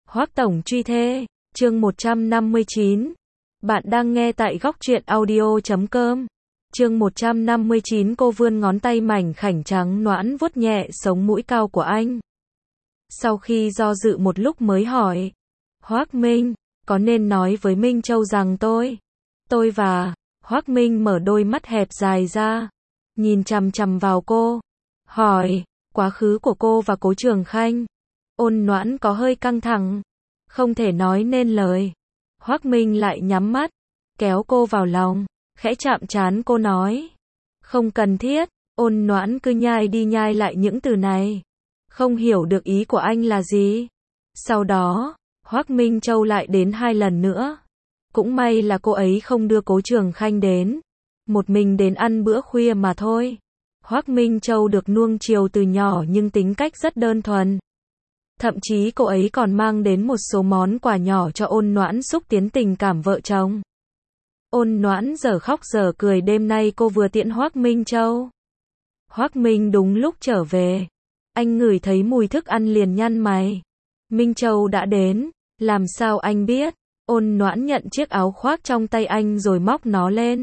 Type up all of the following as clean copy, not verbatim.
Hoắc tổng truy thê, chương 159. Bạn đang nghe tại góc truyện audio.com. Chương 159. Cô vươn ngón tay mảnh khảnh trắng nõn vuốt nhẹ sống mũi cao của anh. Sau khi do dự một lúc mới hỏi, Hoắc Minh, có nên nói với Minh Châu rằng tôi và... Hoắc Minh mở đôi mắt hẹp dài ra, nhìn chằm chằm vào cô, hỏi, quá khứ của cô và Cố Trường Khanh. Ôn Noãn có hơi căng thẳng, không thể nói nên lời. Hoắc Minh lại nhắm mắt, kéo cô vào lòng, khẽ chạm trán cô nói, không cần thiết. Ôn Noãn cứ nhai đi nhai lại những từ này, không hiểu được ý của anh là gì. Sau đó, Hoắc Minh Châu lại đến 2 lần nữa. Cũng may là cô ấy không đưa Cố Trường Khanh đến, một mình đến ăn bữa khuya mà thôi. Hoắc Minh Châu được nuông chiều từ nhỏ nhưng tính cách rất đơn thuần. Thậm chí cô ấy còn mang đến một số món quà nhỏ cho Ôn Noãn xúc tiến tình cảm vợ chồng. Ôn Noãn giờ khóc giờ cười, đêm nay cô vừa tiễn Hoắc Minh Châu. Hoắc Minh đúng lúc trở về, anh ngửi thấy mùi thức ăn liền nhăn mày. Minh Châu đã đến, làm sao anh biết? Ôn Noãn nhận chiếc áo khoác trong tay anh rồi móc nó lên.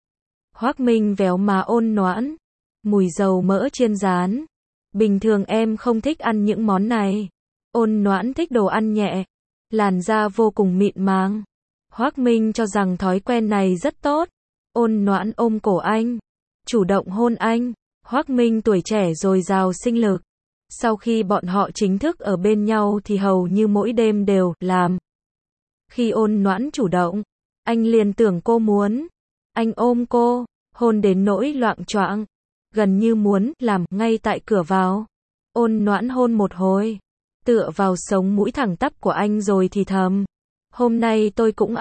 Hoắc Minh véo má Ôn Noãn, mùi dầu mỡ chiên rán. Bình thường em không thích ăn những món này. Ôn Noãn thích đồ ăn nhẹ, làn da vô cùng mịn màng. Hoắc Minh cho rằng thói quen này rất tốt. Ôn Noãn ôm cổ anh, chủ động hôn anh. Hoắc Minh tuổi trẻ dồi dào sinh lực. Sau khi bọn họ chính thức ở bên nhau thì hầu như mỗi đêm đều làm. Khi Ôn Noãn chủ động, anh liền tưởng cô muốn. Anh ôm cô, hôn đến nỗi loạng choạng, gần như muốn làm ngay tại cửa vào. Ôn Noãn hôn một hồi, tựa vào sống mũi thẳng tắp của anh rồi thì thầm, hôm nay tôi cũng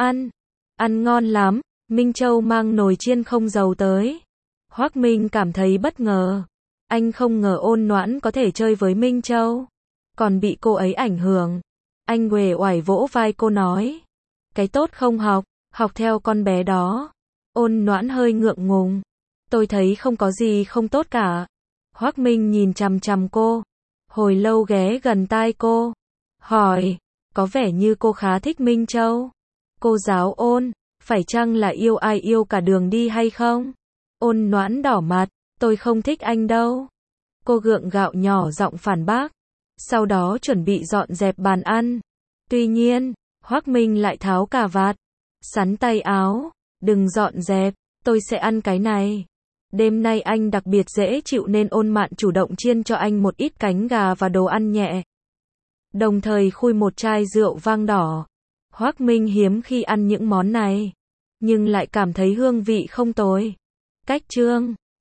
ăn ngon lắm. Minh Châu mang nồi chiên không dầu tới. Hoắc Minh cảm thấy bất ngờ. Anh không ngờ Ôn Noãn có thể chơi với Minh Châu, còn bị cô ấy ảnh hưởng. Anh uể oải vỗ vai cô nói, cái tốt không học theo con bé đó. Ôn Noãn hơi ngượng ngùng, tôi thấy không có gì không tốt cả. Hoắc Minh nhìn chằm chằm cô, hồi lâu ghé gần tai cô, hỏi, có vẻ như cô khá thích Minh Châu. Cô giáo Ôn, phải chăng là yêu ai yêu cả đường đi hay không? Ôn Noãn đỏ mặt, tôi không thích anh đâu. Cô gượng gạo nhỏ giọng phản bác, sau đó chuẩn bị dọn dẹp bàn ăn. Tuy nhiên, Hoắc Minh lại tháo cà vạt, sắn tay áo, đừng dọn dẹp, tôi sẽ ăn cái này. Đêm nay anh đặc biệt dễ chịu nên Ôn Mạn chủ động chiên cho anh một ít cánh gà và đồ ăn nhẹ, đồng thời khui một chai rượu vang đỏ. Hoắc Minh hiếm khi ăn những món này, nhưng lại cảm thấy hương vị không tồi. Cách chương